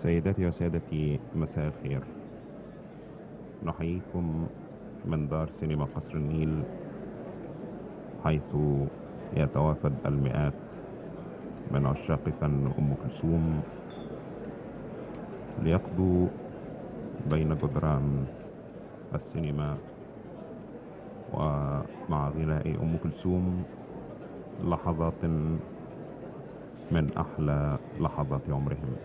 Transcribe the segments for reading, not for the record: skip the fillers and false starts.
سيداتي وسادتي، مساء الخير. نحييكم من دار سينما قصر النيل، حيث يتوافد المئات من عشاق فن أم كلثوم ليقضوا بين جدران السينما ومع غناء أم كلثوم لحظات من أحلى لحظات عمرهم.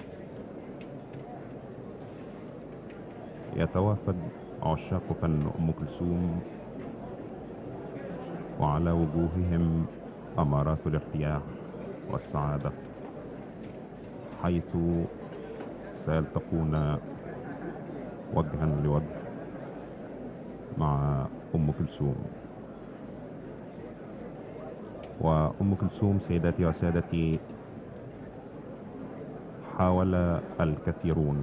يتوافد عشاق فن أم كلثوم وعلى وجوههم أمارات الارتياح والسعادة، حيث سيلتقون وجها لوجه مع أم كلثوم. وأم كلثوم سيداتي وسادتي حاول الكثيرون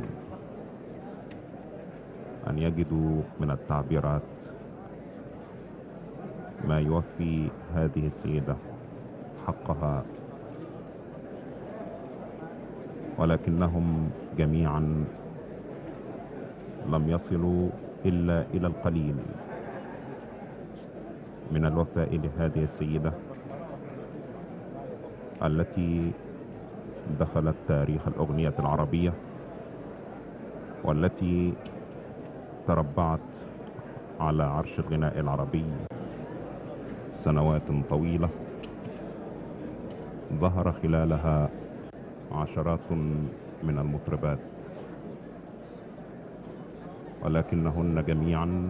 أن يجدوا من التعبيرات ما يوفي هذه السيدة حقها، ولكنهم جميعا لم يصلوا إلا إلى القليل من الوفاء لهذه السيدة التي دخلت تاريخ الأغنية العربية، والتي تربعت على عرش الغناء العربي سنوات طويلة، ظهر خلالها عشرات من المطربات، ولكنهن جميعا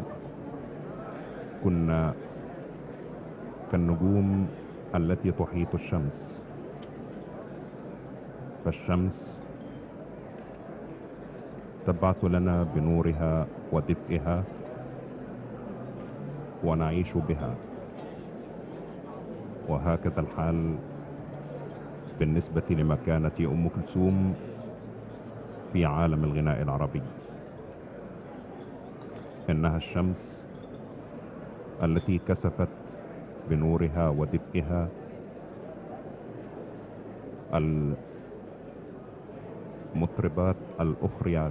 كن كالنجوم التي تحيط الشمس، فالشمس تبعث لنا بنورها ودفئها ونعيش بها. وهكذا الحال بالنسبة لمكانة أم كلثوم في عالم الغناء العربي. إنها الشمس التي كسفت بنورها ودفئها المطربات الأخريات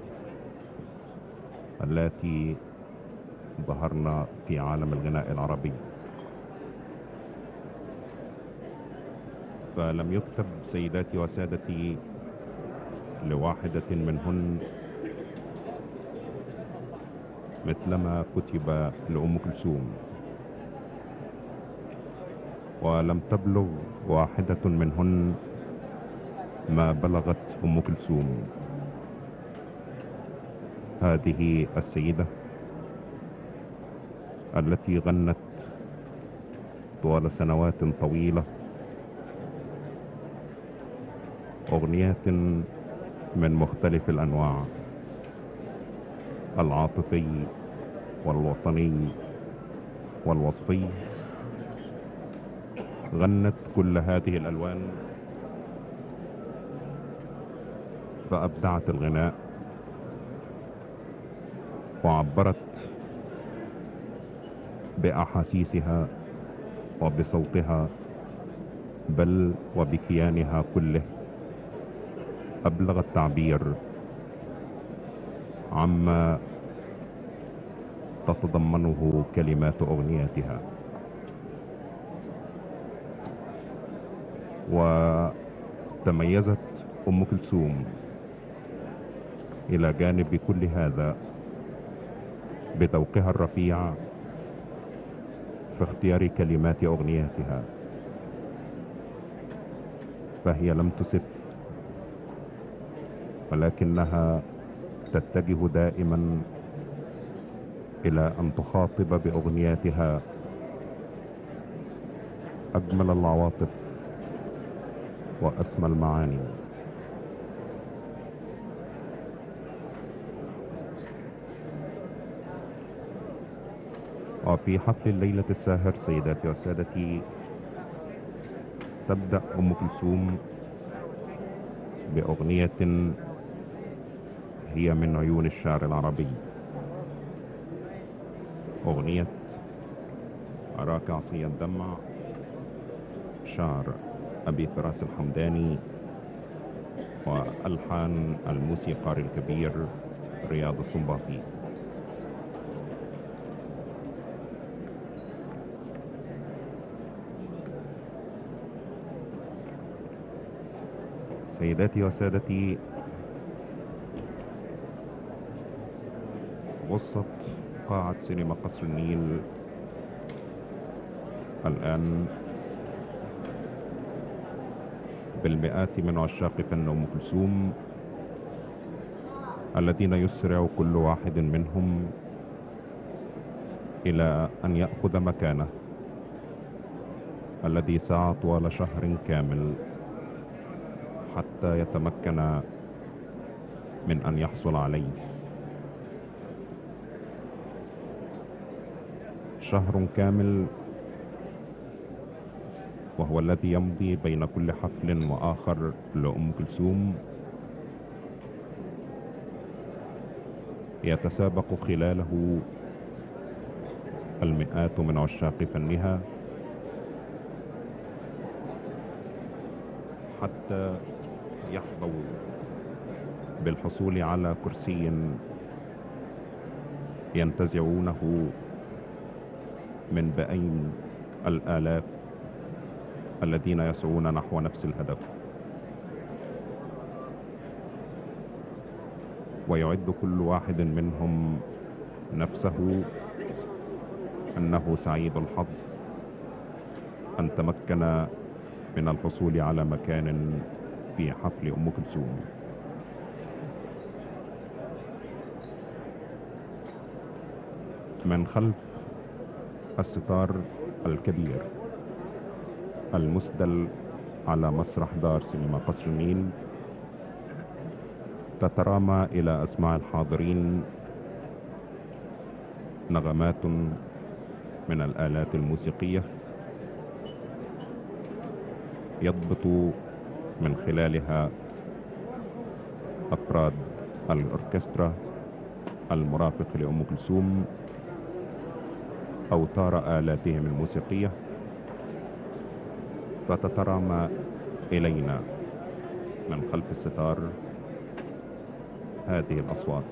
التي ظهرنا في عالم الغناء العربي. فلم يكتب سيداتي وسادتي لواحدة منهن مثلما كتب لأم كلثوم، ولم تبلغ واحدة منهن ما بلغت أم كلثوم. هذه السيدة التي غنت طوال سنوات طويلة أغنيات من مختلف الأنواع، العاطفي والوطني والوصفي، غنت كل هذه الألوان فأبدعت الغناء وعبرت بأحاسيسها وبصوتها بل وبكيانها كله. أبلغ التعبير عما تتضمنه كلمات أغنياتها. وتميزت أم كلثوم إلى جانب كل هذا بذوقها الرفيع في اختيار كلمات أغنياتها، فهي لم تسف، ولكنها تتجه دائما إلى أن تخاطب بأغنياتها أجمل العواطف وأسمى المعاني. وفي حفل الليلة الساهر سيداتي وسادتي تبدأ أم كلثوم بأغنية هي من عيون الشعر العربي، أغنية أراك عصي الدمع، شعر أبي فراس الحمداني، وألحان الموسيقار الكبير رياض السنباطي. سيداتي وسادتي، غصت قاعة سينما قصر النيل الآن بالمئات من عشاق فن أم كلثوم، الذين يسرع كل واحد منهم إلى أن يأخذ مكانه الذي سعى طوال شهر كامل حتى يتمكن من أن يحصل عليه. شهر كامل، وهو الذي يمضي بين كل حفل وآخر لأم كلثوم، يتسابق خلاله المئات من عشاق فنها حتى يحظوا بالحصول على كرسي ينتزعونه من بين الآلاف الذين يسعون نحو نفس الهدف. ويعد كل واحد منهم نفسه أنه سعيد الحظ أن تمكن من الحصول على مكان في حفل أم كلثوم. من خلف الستار الكبير المسدل على مسرح دار سينما قصر النيل تترامى إلى أسماع الحاضرين نغمات من الآلات الموسيقية يضبط من خلالها أفراد الأوركسترا المرافق لأم كلثوم أوتار آلاتهم الموسيقية، فتترامى إلينا من خلف الستار هذه الأصوات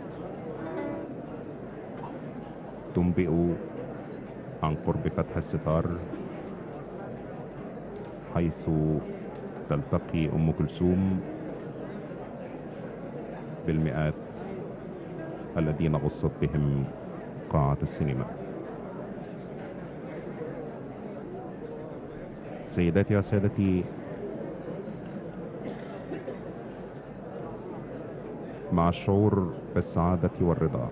تنبئ عن قرب فتح الستار، حيث تلتقي أم كلثوم بالمئات الذين غصت بهم قاعة السينما. سيداتي وسادتي، مع الشعور بالسعادة والرضا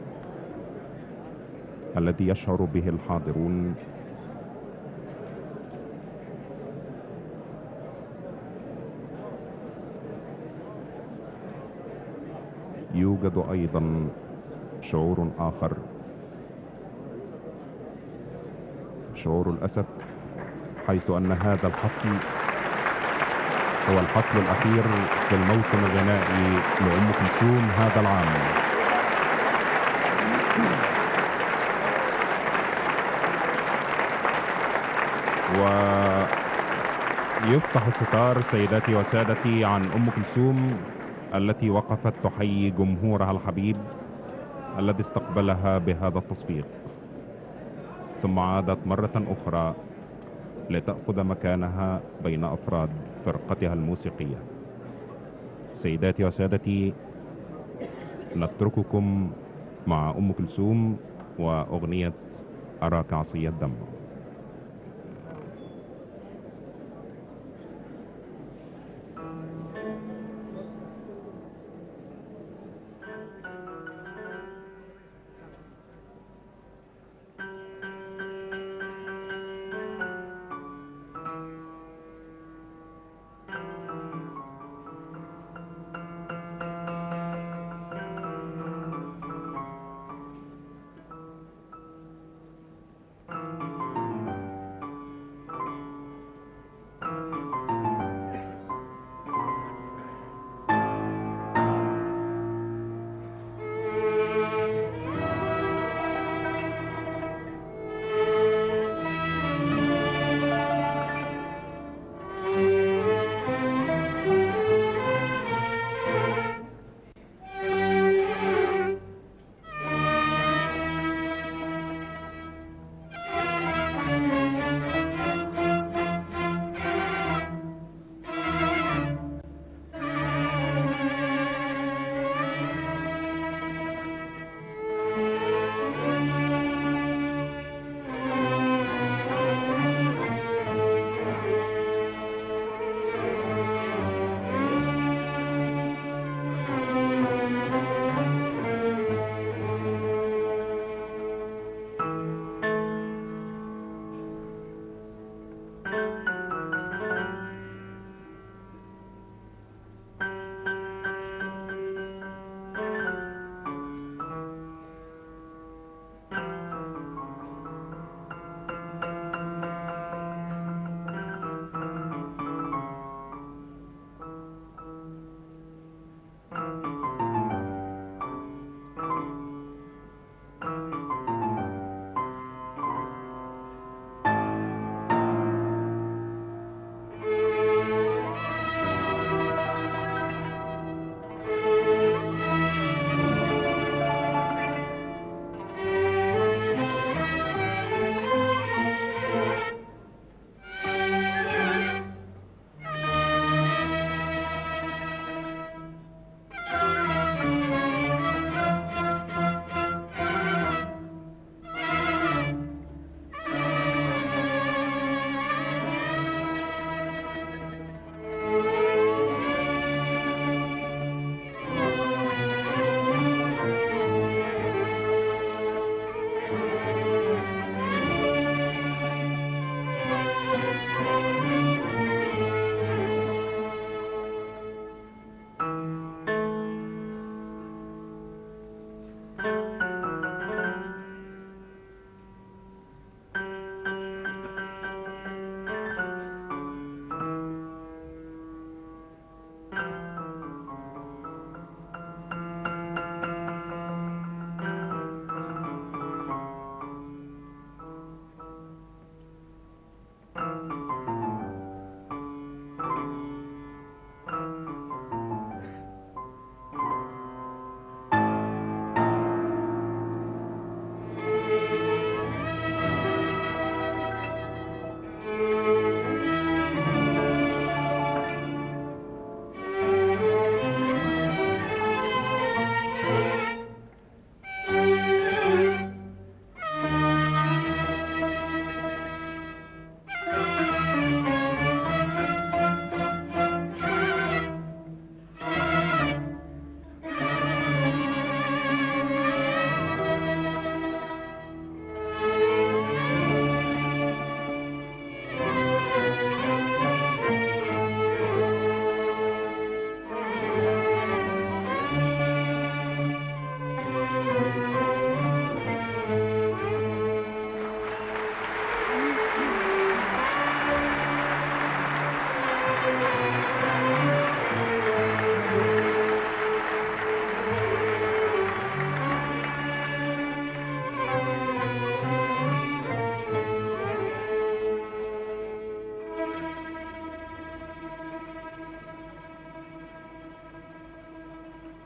الذي يشعر به الحاضرون، يوجد أيضا شعور آخر، شعور الأسف، حيث أن هذا الحفل هو الحفل الأخير في الموسم الغنائي لأم كلثوم هذا العام. ويفتح الستار سيداتي وسادتي عن أم كلثوم التي وقفت تحيي جمهورها الحبيب الذي استقبلها بهذا التصفيق، ثم عادت مرة أخرى لتأخذ مكانها بين أفراد فرقتها الموسيقية. سيداتي وسادتي، نترككم مع أم كلثوم وأغنية أراك عصي الدم.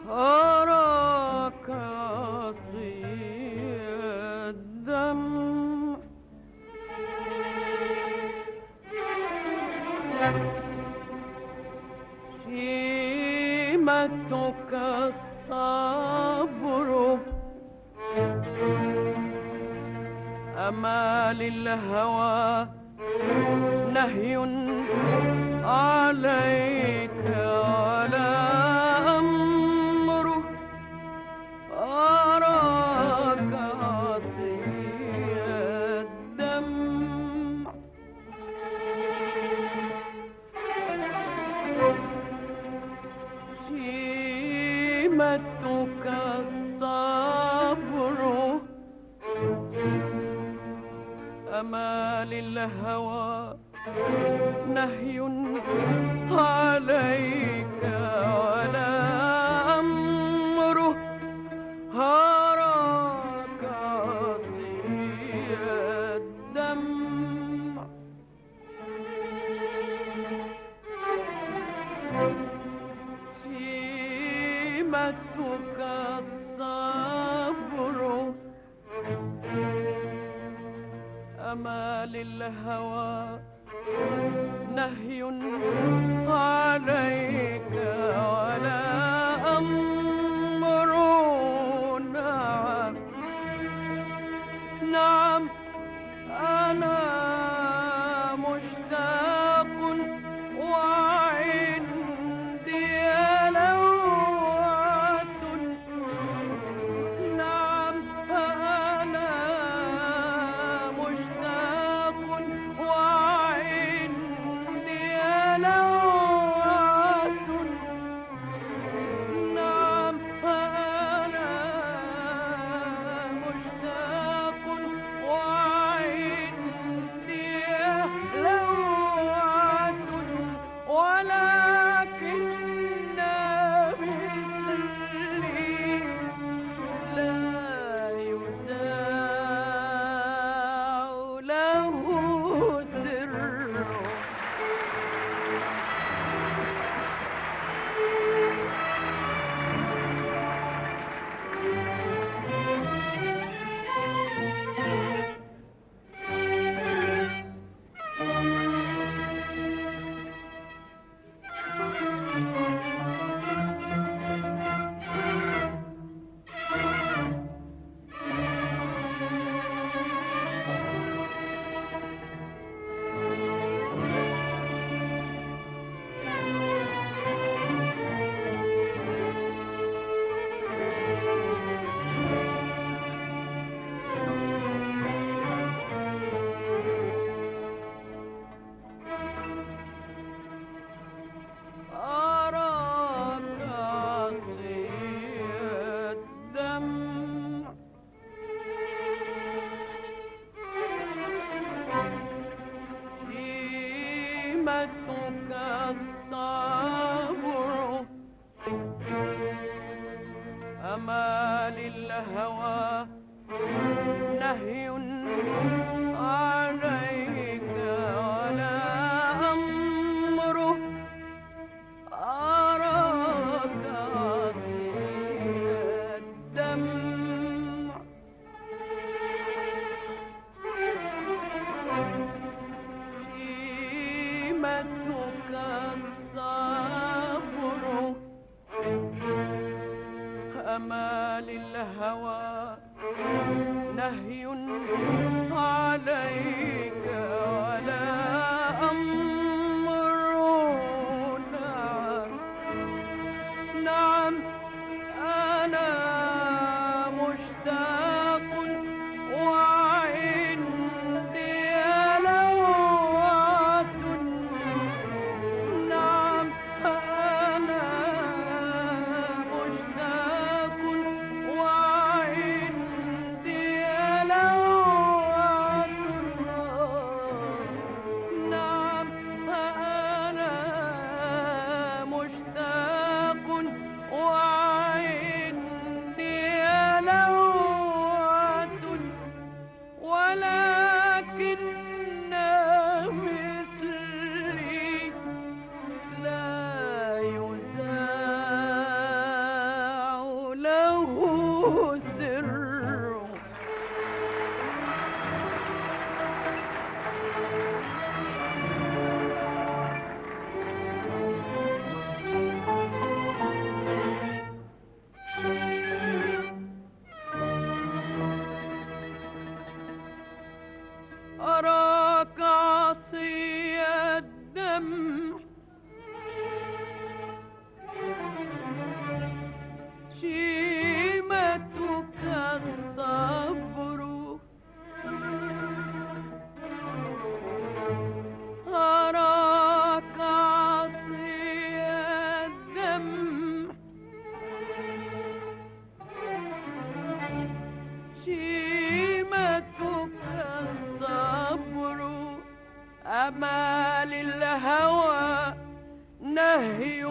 أراك عصي الدم شيمتك الصبر أمال الهوى نهي عليك ولا أمره أراك عصي الدم شيمتك الصبر أمال الهوى نهي عليك ولا أمره هراك عصي الدم شيمتك الصبر أمال الهوى نهي عليك ولا أمر نعم نعم أنا مشتاق وعندي لوعة نعم أنا مشتاق وعندي لوعة نعم أنا مشتاق وعندي لوعة ولكن مثلي لا يذاع له سر أراك عصي الدم شيمتك الصبر أمال الهوى نهي عليك ولا أمره أراك عصي الدم شيمتك الصبر أمال الهوى نهي عليك ولا أمر نعم نعم أنا مشتاق وعندي لوعة نعم أنا مشتاق وعندي لوعة سر. أراك عصي الدم شيمتك الصبر. أراك عصي الدم شيمتك الصبر. أمال الهوى نهي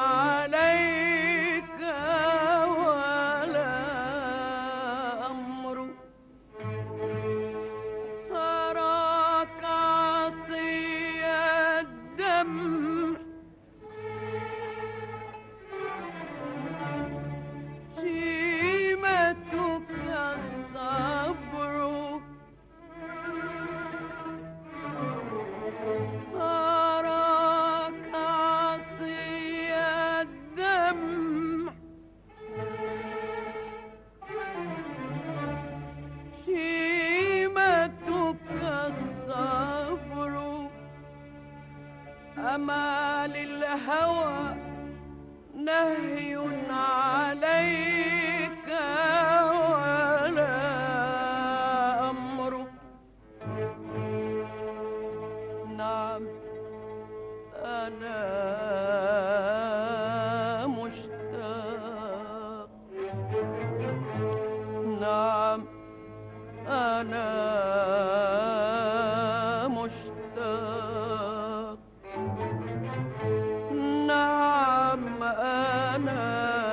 عليك ولا أمر. أراك عصي الدم شيمتك الصبر. أراك عصي الدم شيمتك الصبر. أمال الهوى نهي عليك ولا أمر. نعم أنا مشتاق. نعم أنا مشتاق. نعم أنا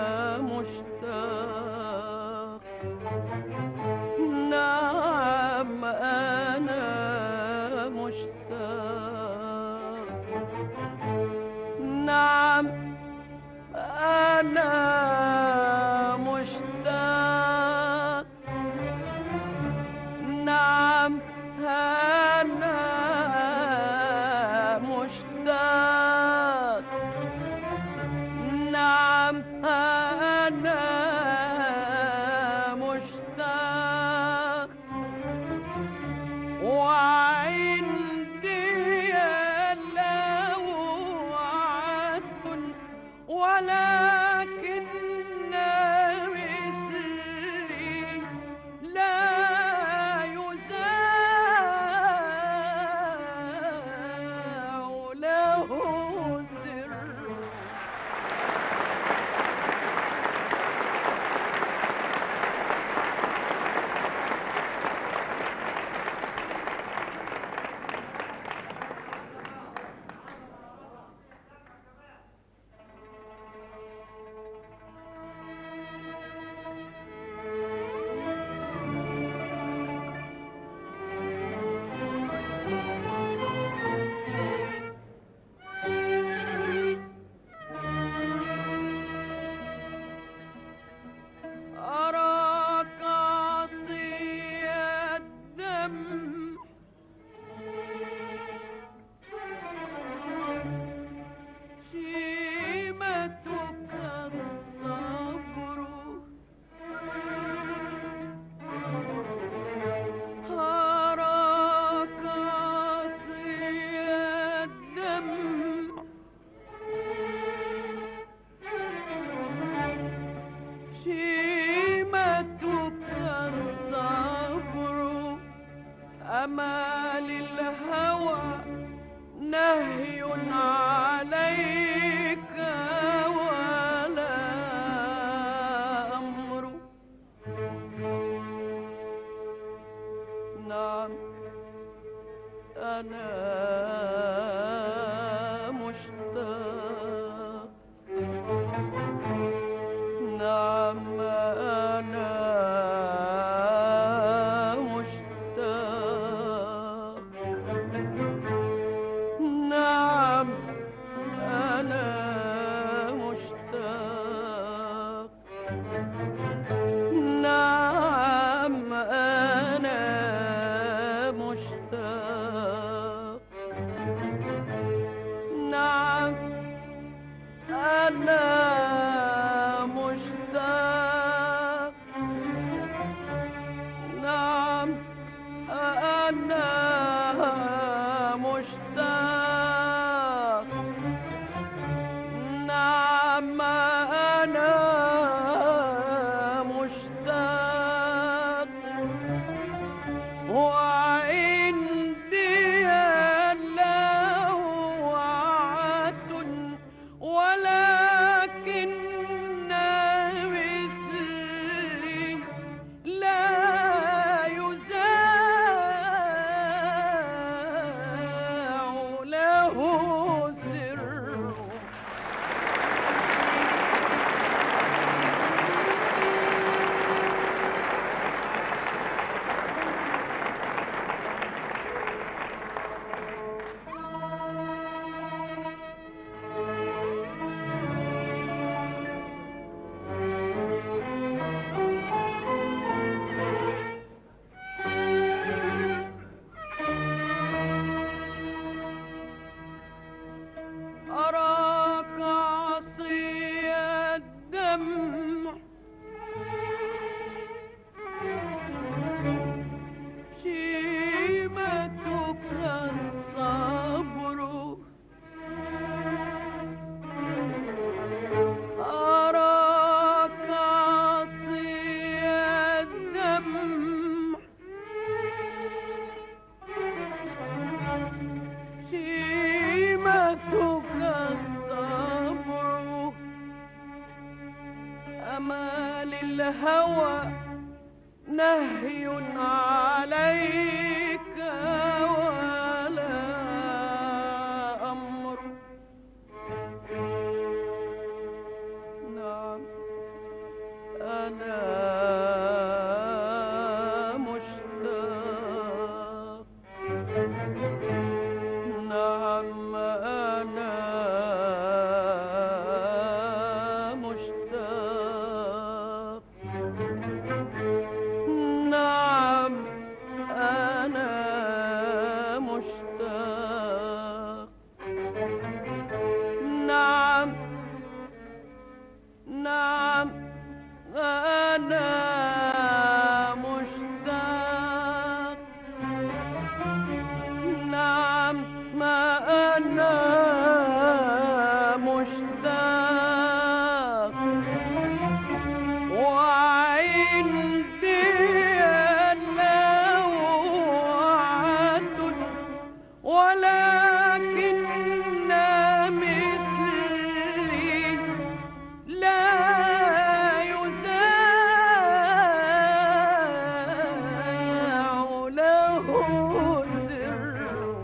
مشتاق. نعم أنا مشتاق. نعم أنا مشتاق. نعم أنا مشتاق. نعم أنا مشتاق. وعندي لوعة ولكن مثلي لا يذاع له سر. نعم أنا مشتاق وعندي لوعة ولكن مثلي لا يذاع له سر. أراك عصي الدمع شيمتك الصبر أراك عصي الدمع شيمتك الصبر أمال الهوى نهي عليك ولا أمر. نعم أنا مشتاق نعم أنا مشتاق نعم أنا مشتاق نعم نعم أنا مشتاق نعم ما أنا مشتاق وعندي لوعة ولكن مثلي لا يذاع له سر.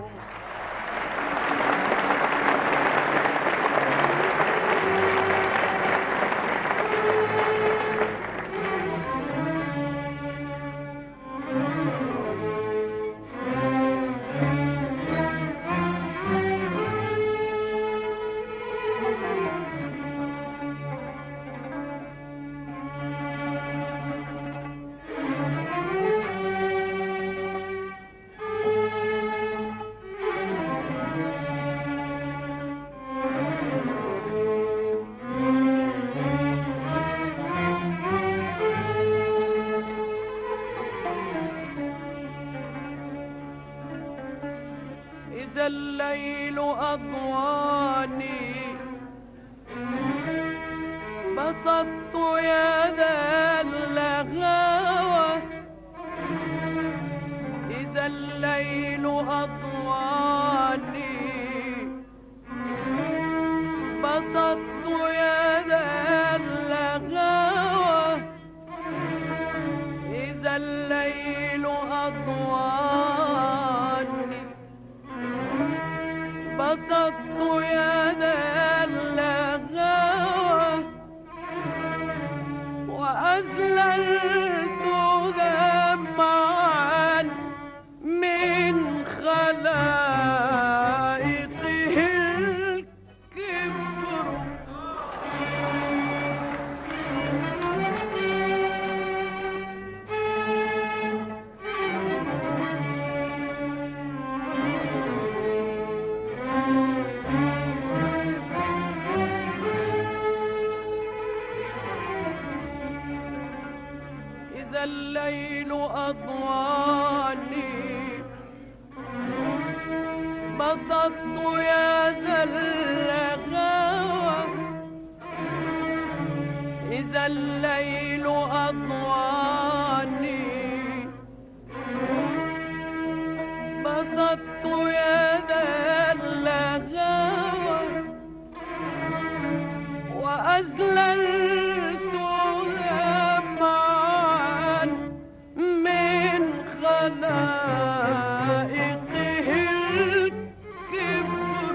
إذا الليل أضواني بسطت يد الغاوى إذا الليل أضواني بسطت يد الغاوى إذا الليل أضواني بسطت يد الغاوى وأزللت دمعا من خلائقه الكبر إذا الليل أضواني بسطت يد الغاوى إذا الليل أضواني بسطت يدا اللهوى وأزللت دمعا من خلائقه الكبر.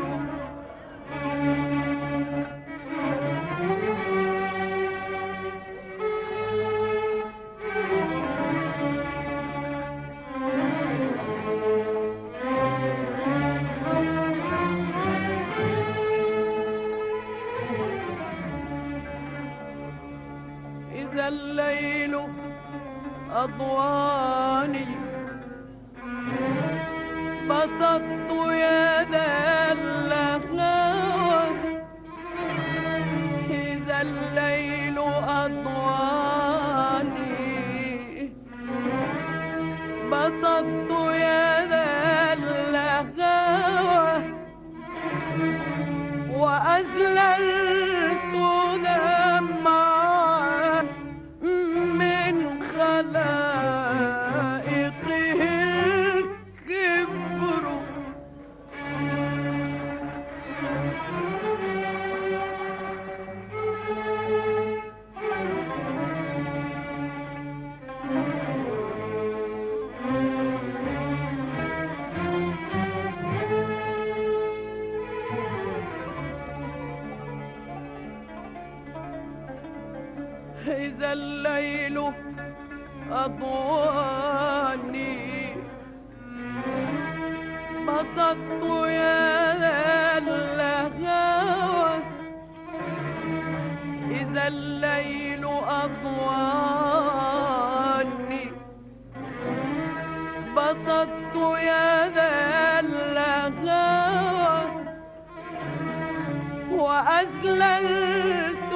إذا الليل أضواني بسطت يدا اللهوى إذا الليل أضواني بسطت يدا اللهوى وأزللت دمعا من خلائقه الكبر. إذا الليل أضواني بسطت يدا اللهوى إذا الليل أضواني بسطت يدا اللهوى وأزللت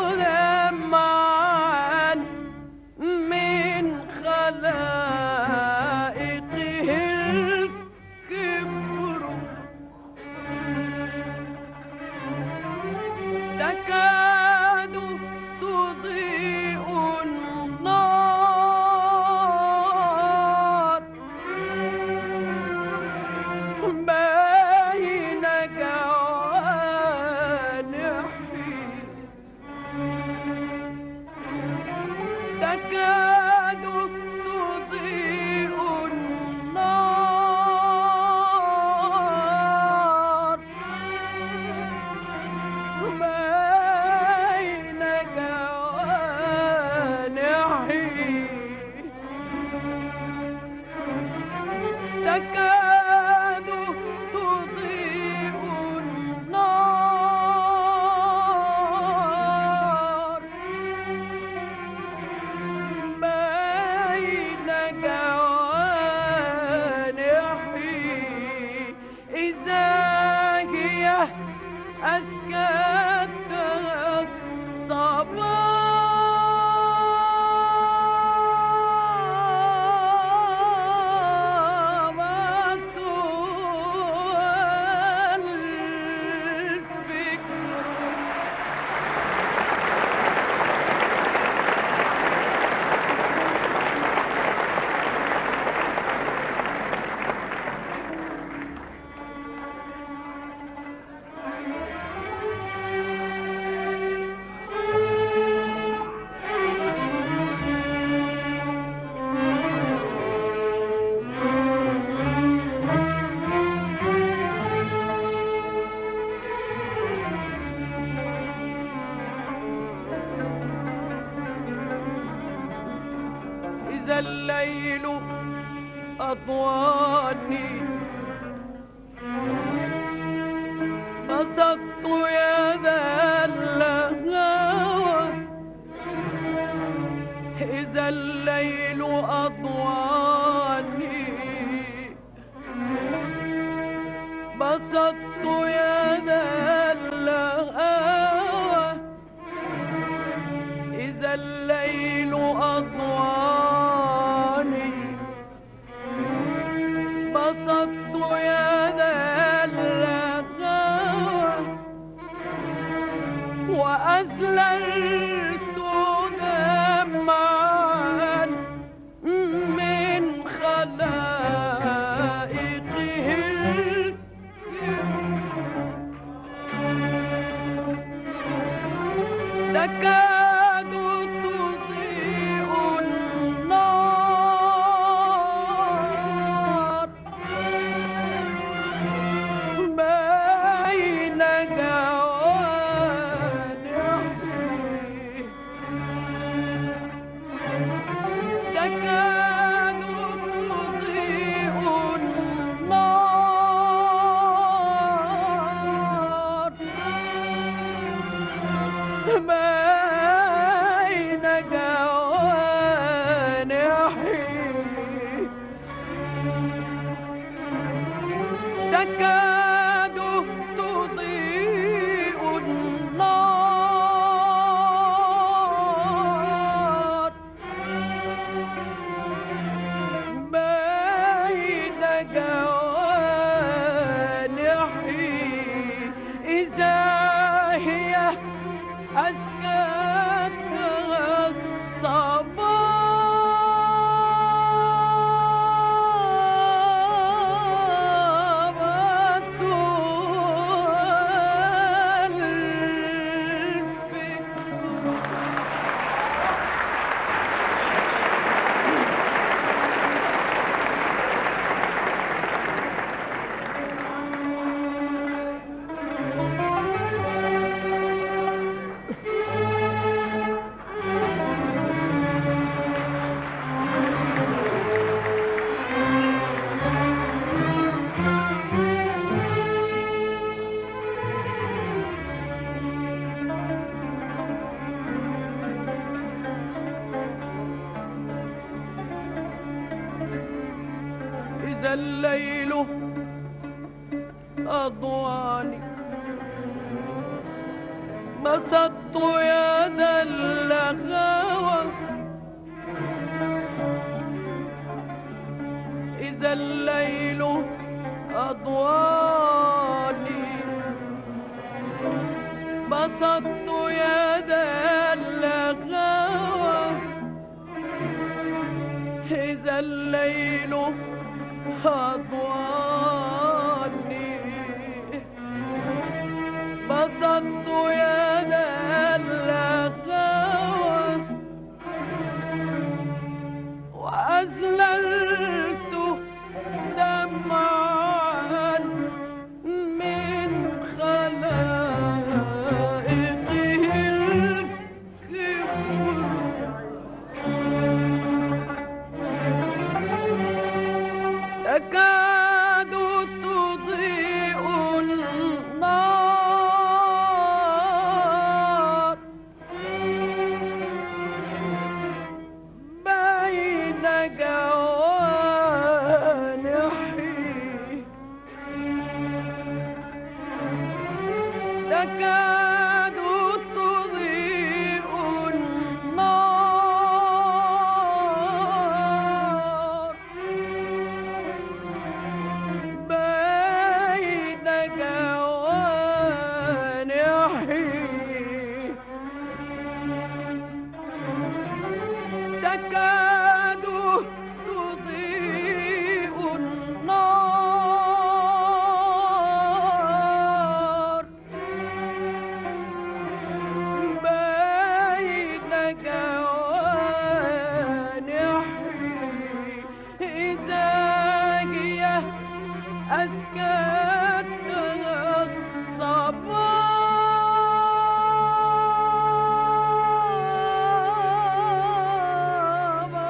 دمعا من خلائقه الكبر. تكاد تضيء النار بين جوانحي تكاد تضيء النار بين جوانحي تكاد تضيء النار بين جوانحي إذا هي أسكت الصباح والفكر. إذا الليل أضواني بسطت يدا اللهوى إذا الليل أضواني بسطت يدا اللهوى إذا الليل أضواني بسطت يدا اللهوى وأزللت دمعا من خلائقه تكاد تضيء النار بين جوانحي تكاد تضيء النار بين جوانحي تكاد تضيء النار بين جوانحي إذا هي أسكتها صبابة الفكر إذا الليل أضواني بسطت يد اللغاوة إذا الليل أضواني بسطت يد اللغاوة إذا الليل أضواني بسطت يد اللغاوة وأزللت دمعا من خلائقه تكاد تضيء النار بين جوانحي تكاد تضيء النار بين جوانحي تكاد تضيء النار بين جوانحي إذا هي أسكتها صبابة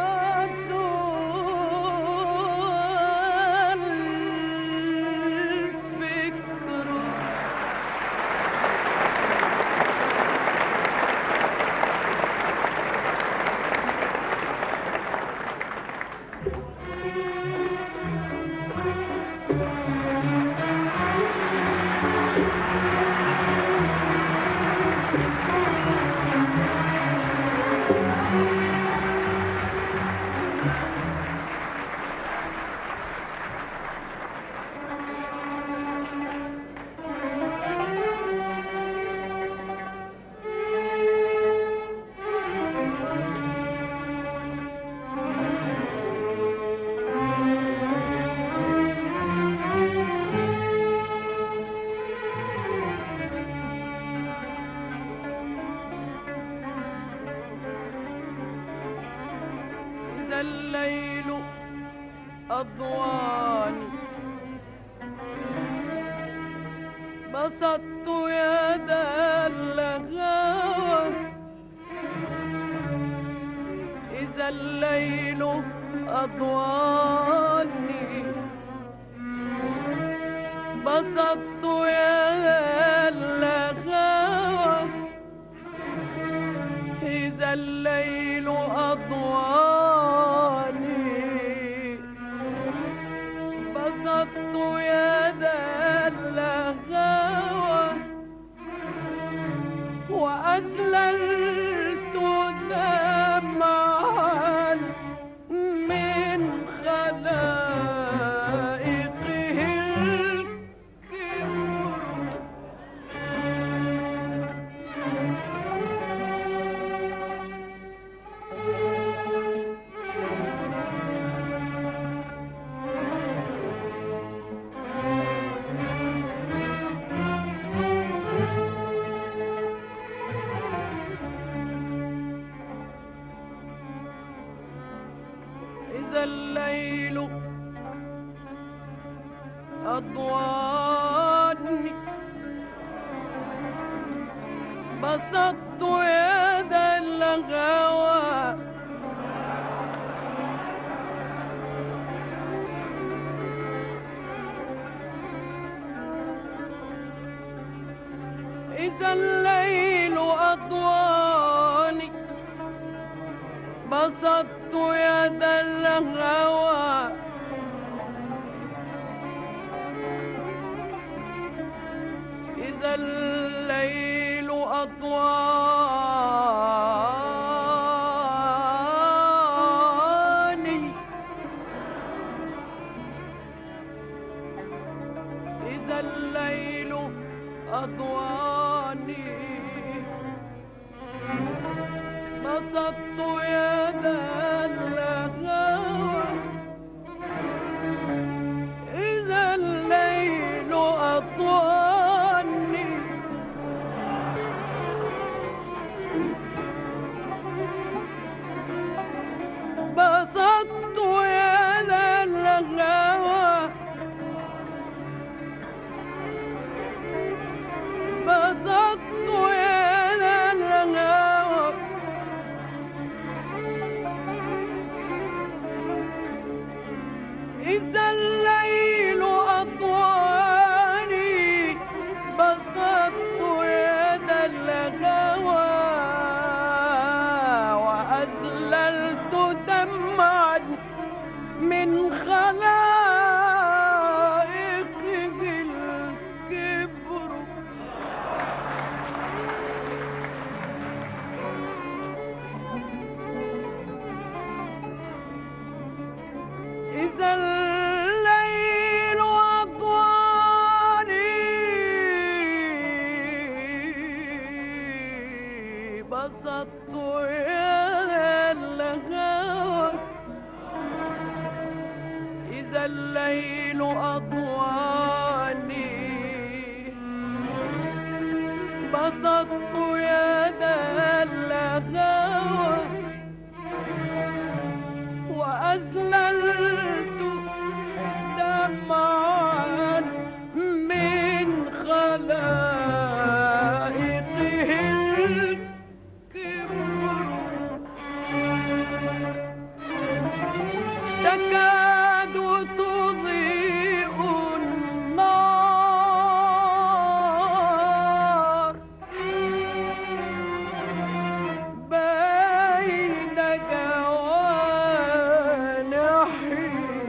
الليل أضواني بسطت يد الغوى إذا الليل أضواني بسطت يد الغوى إذا الليل أضواني بسطت يد الغوى وأسللت دمعا من خلائقه الكبر إذا الليل أضواني بسطت يد الغوى إذا الليل أضواني بسطت يد الهوى إذا الليل أضواني إذا الليل أضواني بسطت يد الهوى إذا الليل أضواني بسطت يد الهوى بسطت يد الهوى إذا الليل أضواني بسطت يد الهوى وأسللت دمعا من خلائقه الكبر إذا الليل أضواني بسطت يد الهوى إذا الليل أضواني بسطت يد الهوى وأسللت دمعا من خلائقه الكبر تكاد تضيء النار بين جوانحي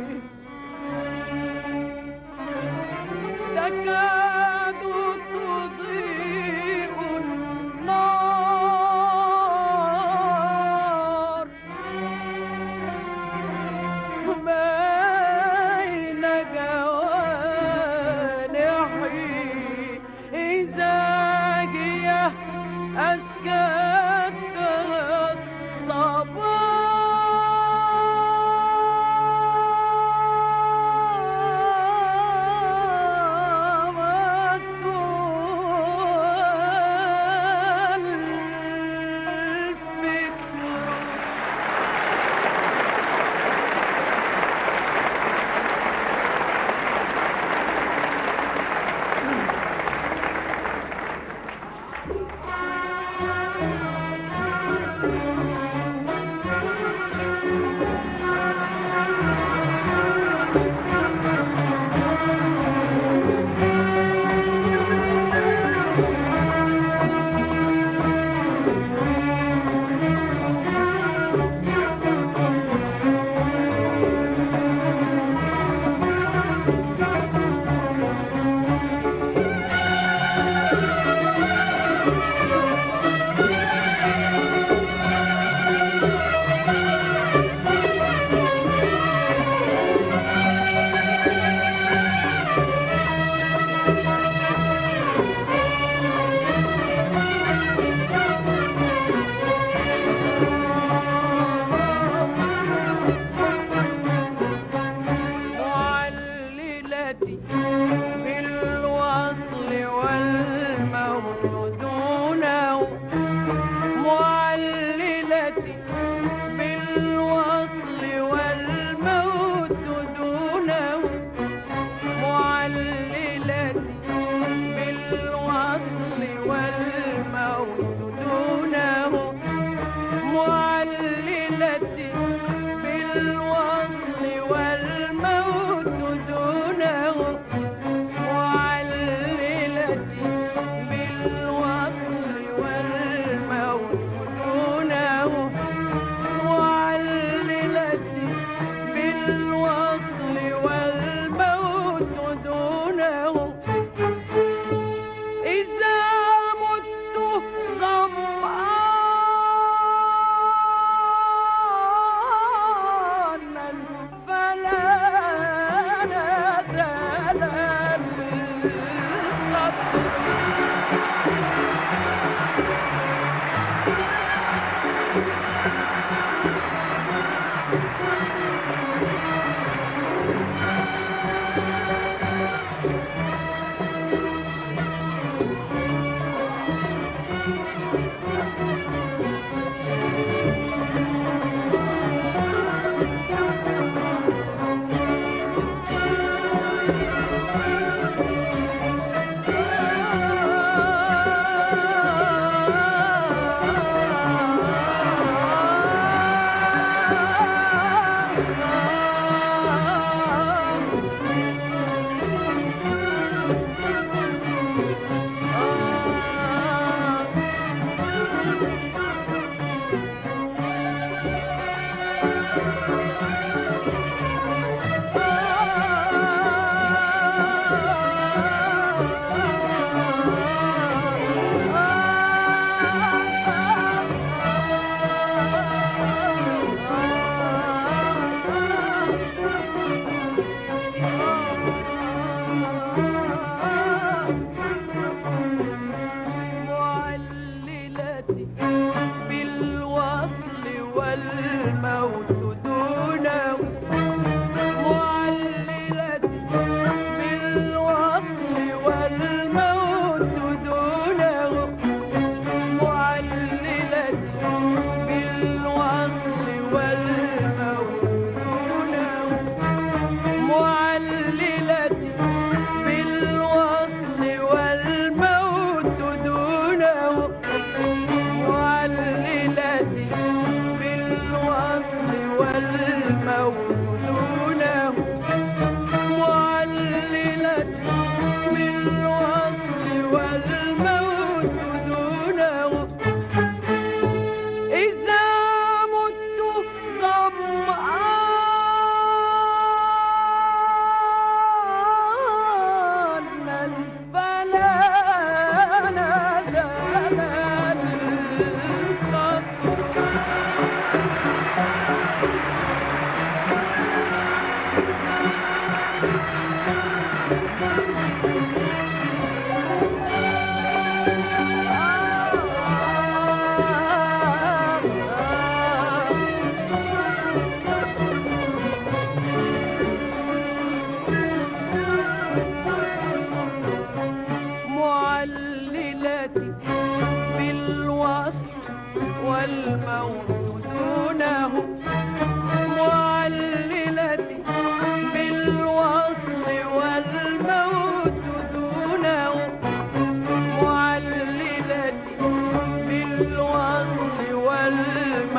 تكاد تضيء النار بين جوانحي إذا هي أسكت الفكر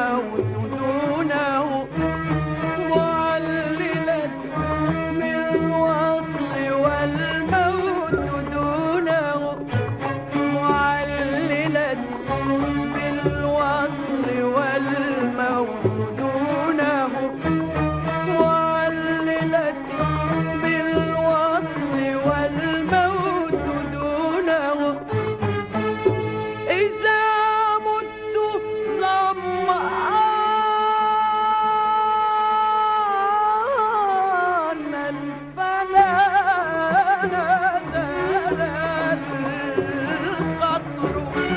الموت دونه معللة بالوصل والموت دونه معللة بالوصل والموت دونه معللة بالوصل والموت دونه إذا مت ظمآنا فلا نزال القطر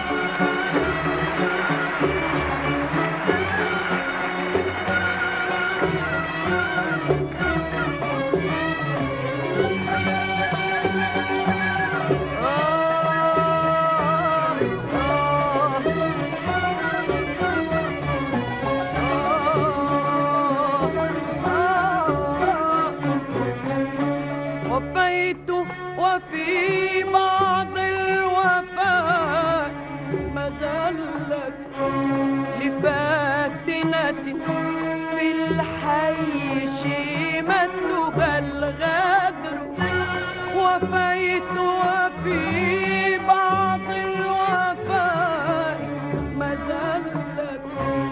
وفيت وفي بعض الوفاء مذلة لفاتنة في الحي شيمتها الغدر وفيت وفي بعض الوفاء مذلة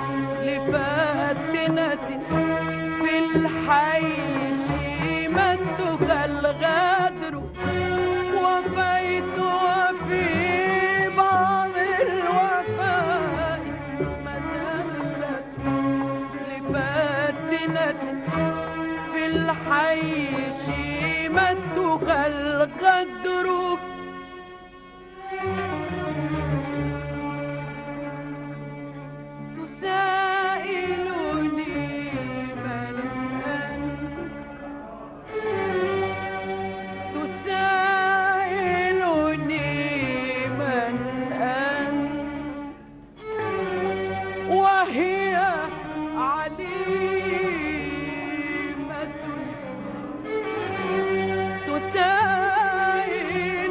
لفاتنة في الحي شيمتها الغدر وفيت وفي بعض الوفاء مذلة لفاتنة في الحي شيمتها الغدر تسائلني من أنت تسائلني من أنت وهي عليمة تسائلني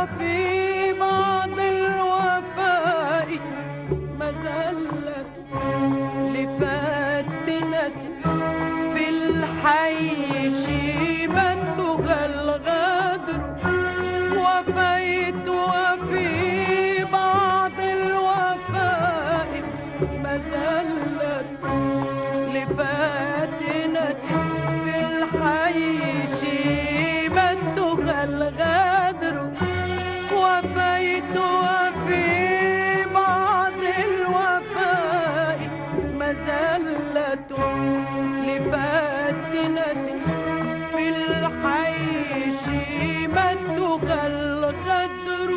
وفي بعض الوفاء مذلة لفاتنة في الحي شيبتها الغدر وفيت وفي بعض الوفاء مذلة لفاتنة في الحي شيبتها الغدر وفيت وفي بعض الوفاء مذلة لفاتنة في الحي شيبتها الغدر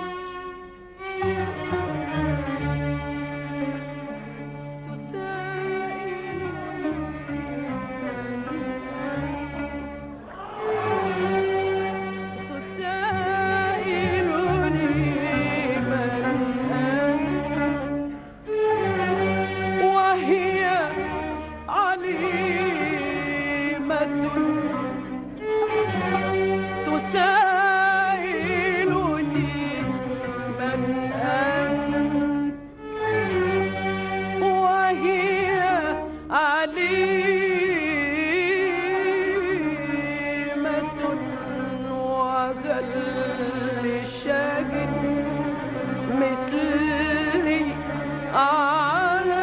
تسائلني من أنت وهي عليمة وقل شاجد مثلي على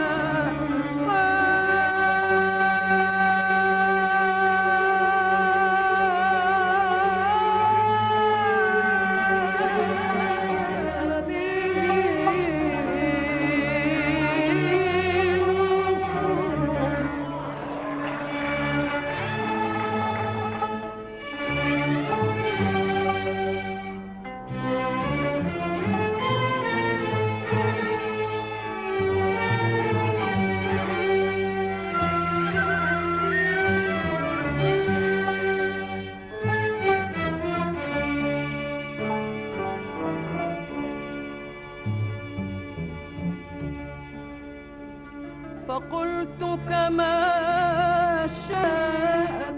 فقلت كما شاءت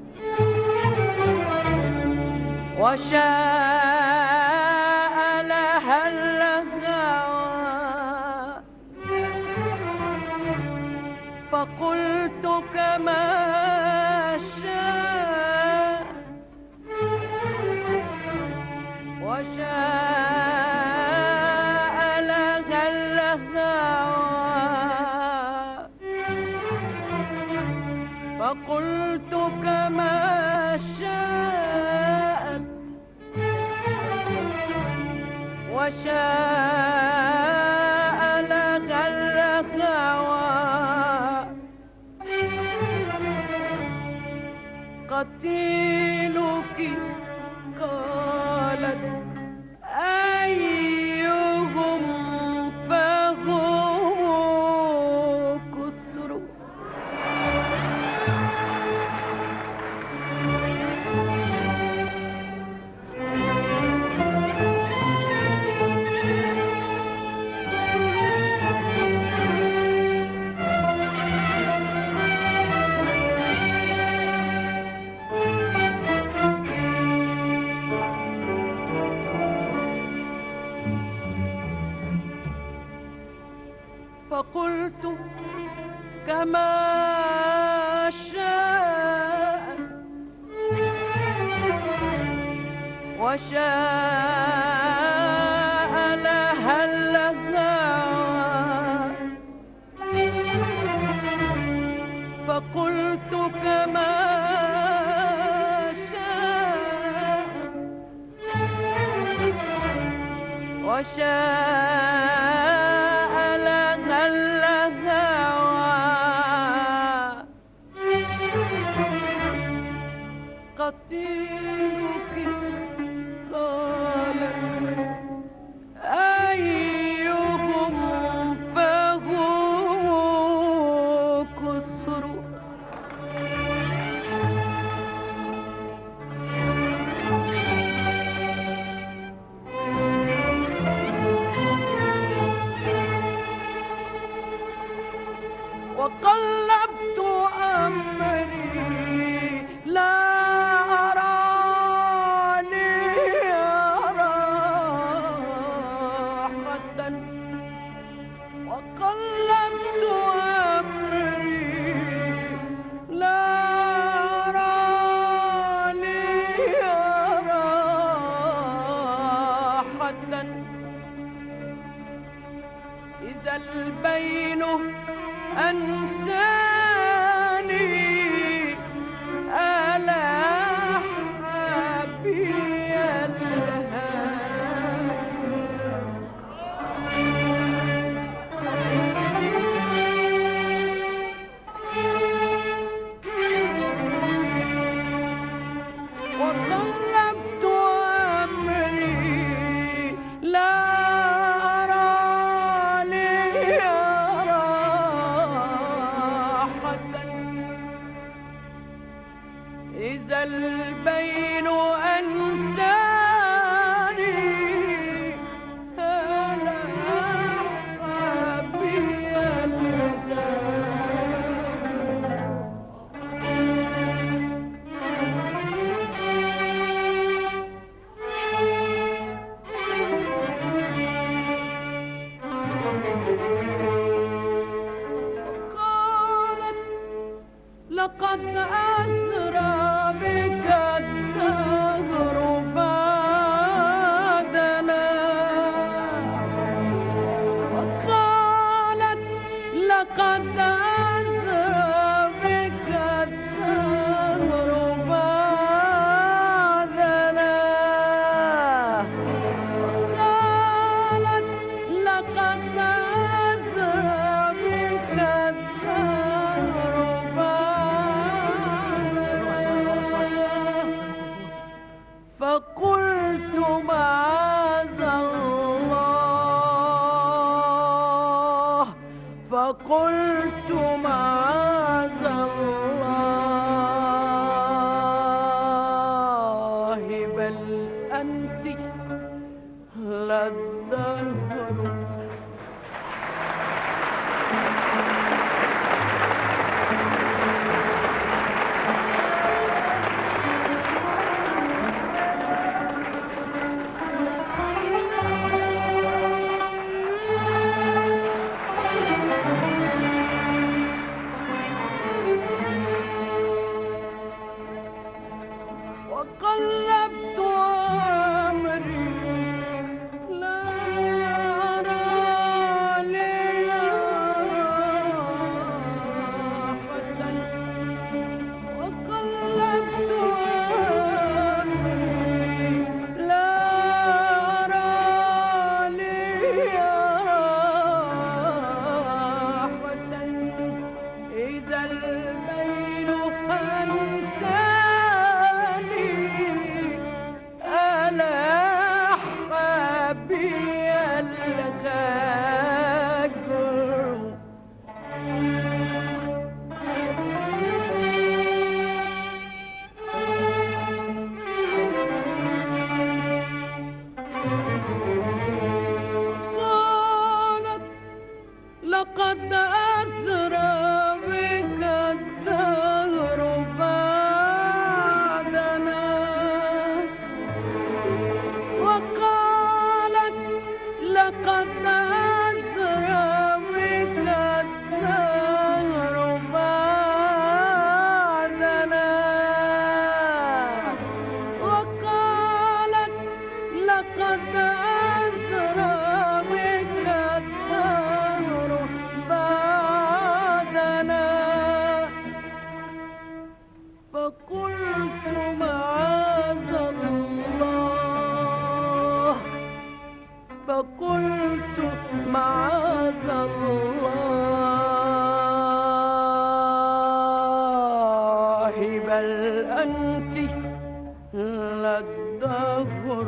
وشاء لها الهوى فقلت كما شاء وشاء لها الهوى فقلت كما شاءت وشاء لها الهوى قتيلك قالت أيهم فهم كسر فقلت كما شاء وشاء لها الهوى فقلت كما شاء وشاء لها الهوى قتيلك قالت أيهم فهم كسر إذا البين أنساني أنا حبي لقد أسرى بك الدهر بعدنا وقالت لقد أسرى بك الدهر بعدنا وقالت لقد أسرى بك الدهر فقلت معاذ الله فقلت معاذ الله بل أنت للدهر وقلبت أمري لا أرى لي راحة وقلبت أمري لا أرى لي راحة إذا البين أنساني أنا حبي الخجر قالت لقد أسرى بك الدهر بعدنا وقالت لقد أسرى بك الدهر بعدنا وقالت لقد أسرى بك الدهر بعدنا فقلت معاذ الله فقلت معاذ الله بل أنت للدهر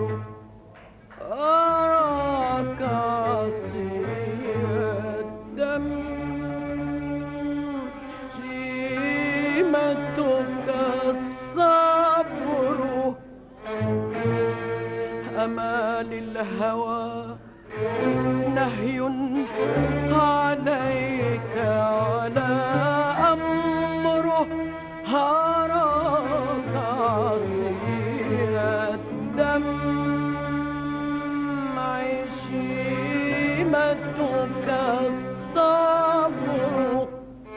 أراك عصير الدم شيمتك الصبر أمال الهوى نهي عليك ولا أمره أراك عصير الدم شيمتك الصبر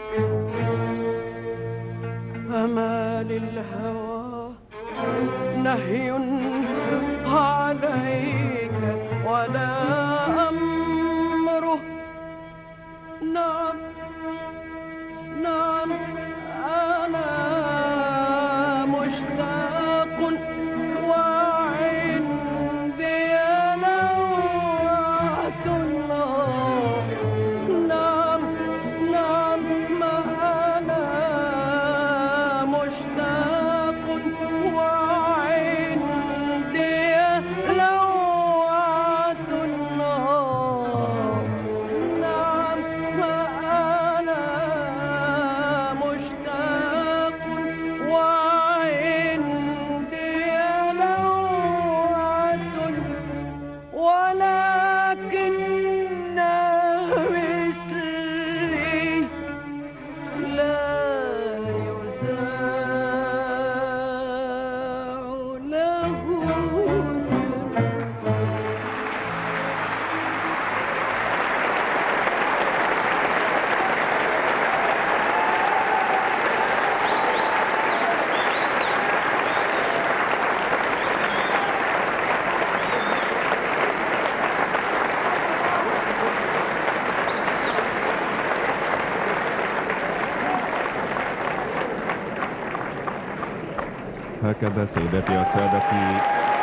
أمال الهوى نهي عليك ولا أمره نعم نعم أنا مشتاق وعندي نوعة الله نعم نعم ما أنا مشتاق وعندي نوعة الله نعم ما هكذا سيداتي وسادتي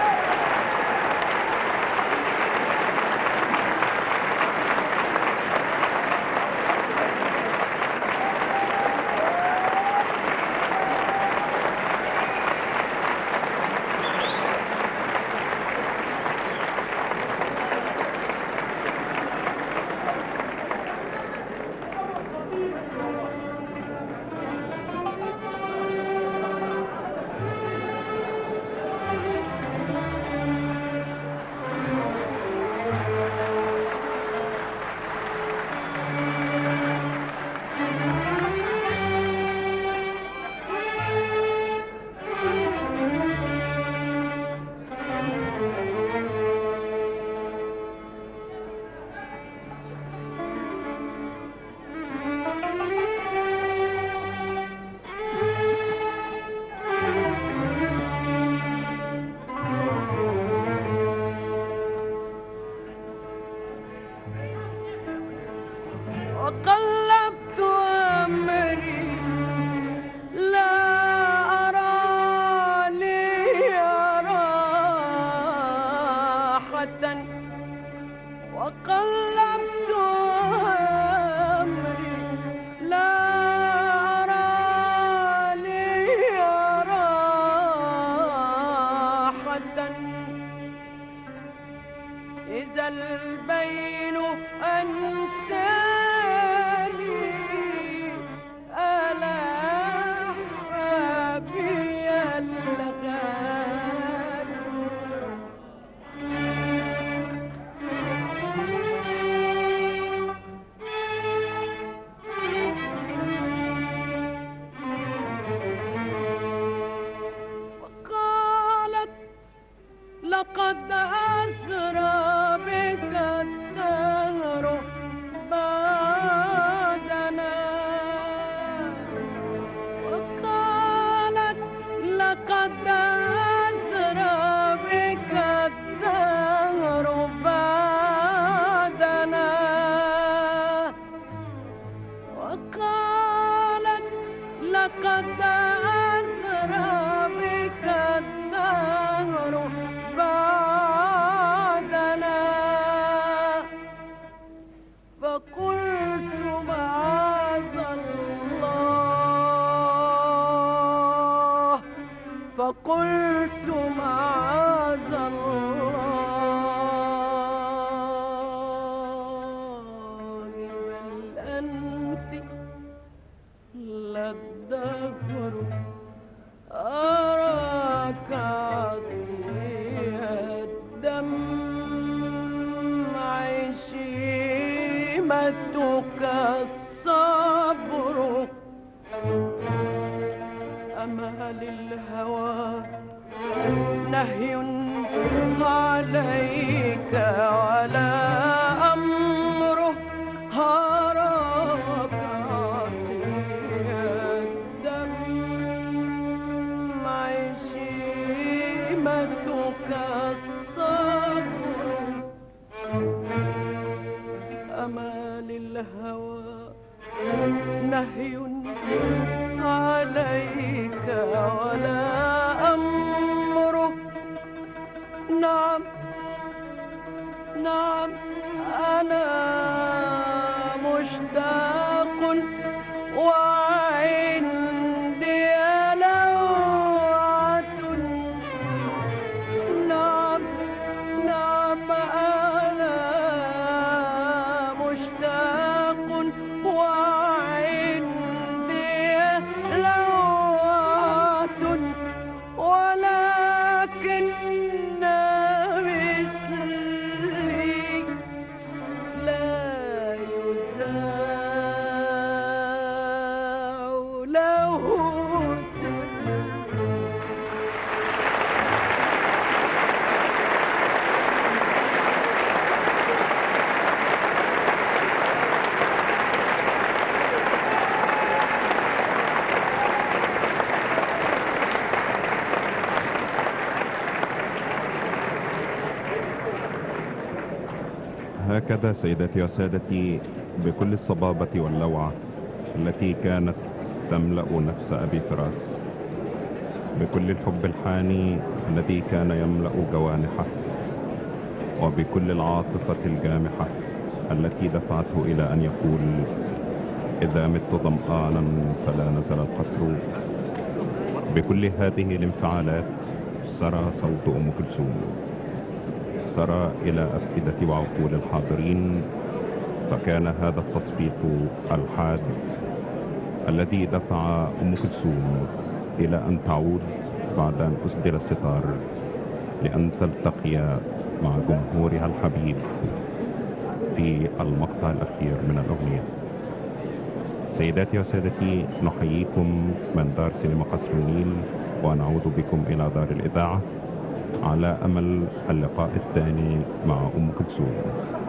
وقلبت أمري لا أرى لي راحة، وقلبت أمري لا أرى لي راحة، إذا البين أنساني ألاح بي الغالي. وقالت لقد أسرى بك الدهر بعدنا، وقالت لقد أسرى بك الدهر بعدنا، وقالت لقد أسرى بك الدهر بعدنا، فقلت معاذ الله، فقلت معاذ الله، بل أنت للدهر أراك عصي الدم، عشيمتك الصبر، أما للهوى نهي عليك ولا أمره، أراك عصي الدم، عشيمتك الصبر، أما للهوى نهي عليك ولا أمره. نعم نعم أنا مشتاق وعندي لوعة، نعم نعم أنا مشتاق وعندي لوعة، ولكن مثلي لا يزاع له سر. هكذا سيداتي وسادتي بكل الصبابة واللوعة التي كانت تملأ نفس أبي فراس بكل الحب الحاني الذي كان يملأ جوانحه، وبكل العاطفة الجامحة التي دفعته إلى أن يقول: إذا مت ظمآنا فلا نزل القطر. بكل هذه الانفعالات سرى صوت أم كلثوم، سرى إلى أفئدة وعقول الحاضرين، فكان هذا التصفيق الحاد الذي دفع أم كلثوم إلى أن تعود بعد أن أسدل الستار لأن تلتقي مع جمهورها الحبيب في المقطع الأخير من الأغنية. سيداتي وسادتي، نحييكم من دار سينما قصر النيل، ونعود بكم إلى دار الإذاعة على أمل اللقاء الثاني مع أم كلثوم.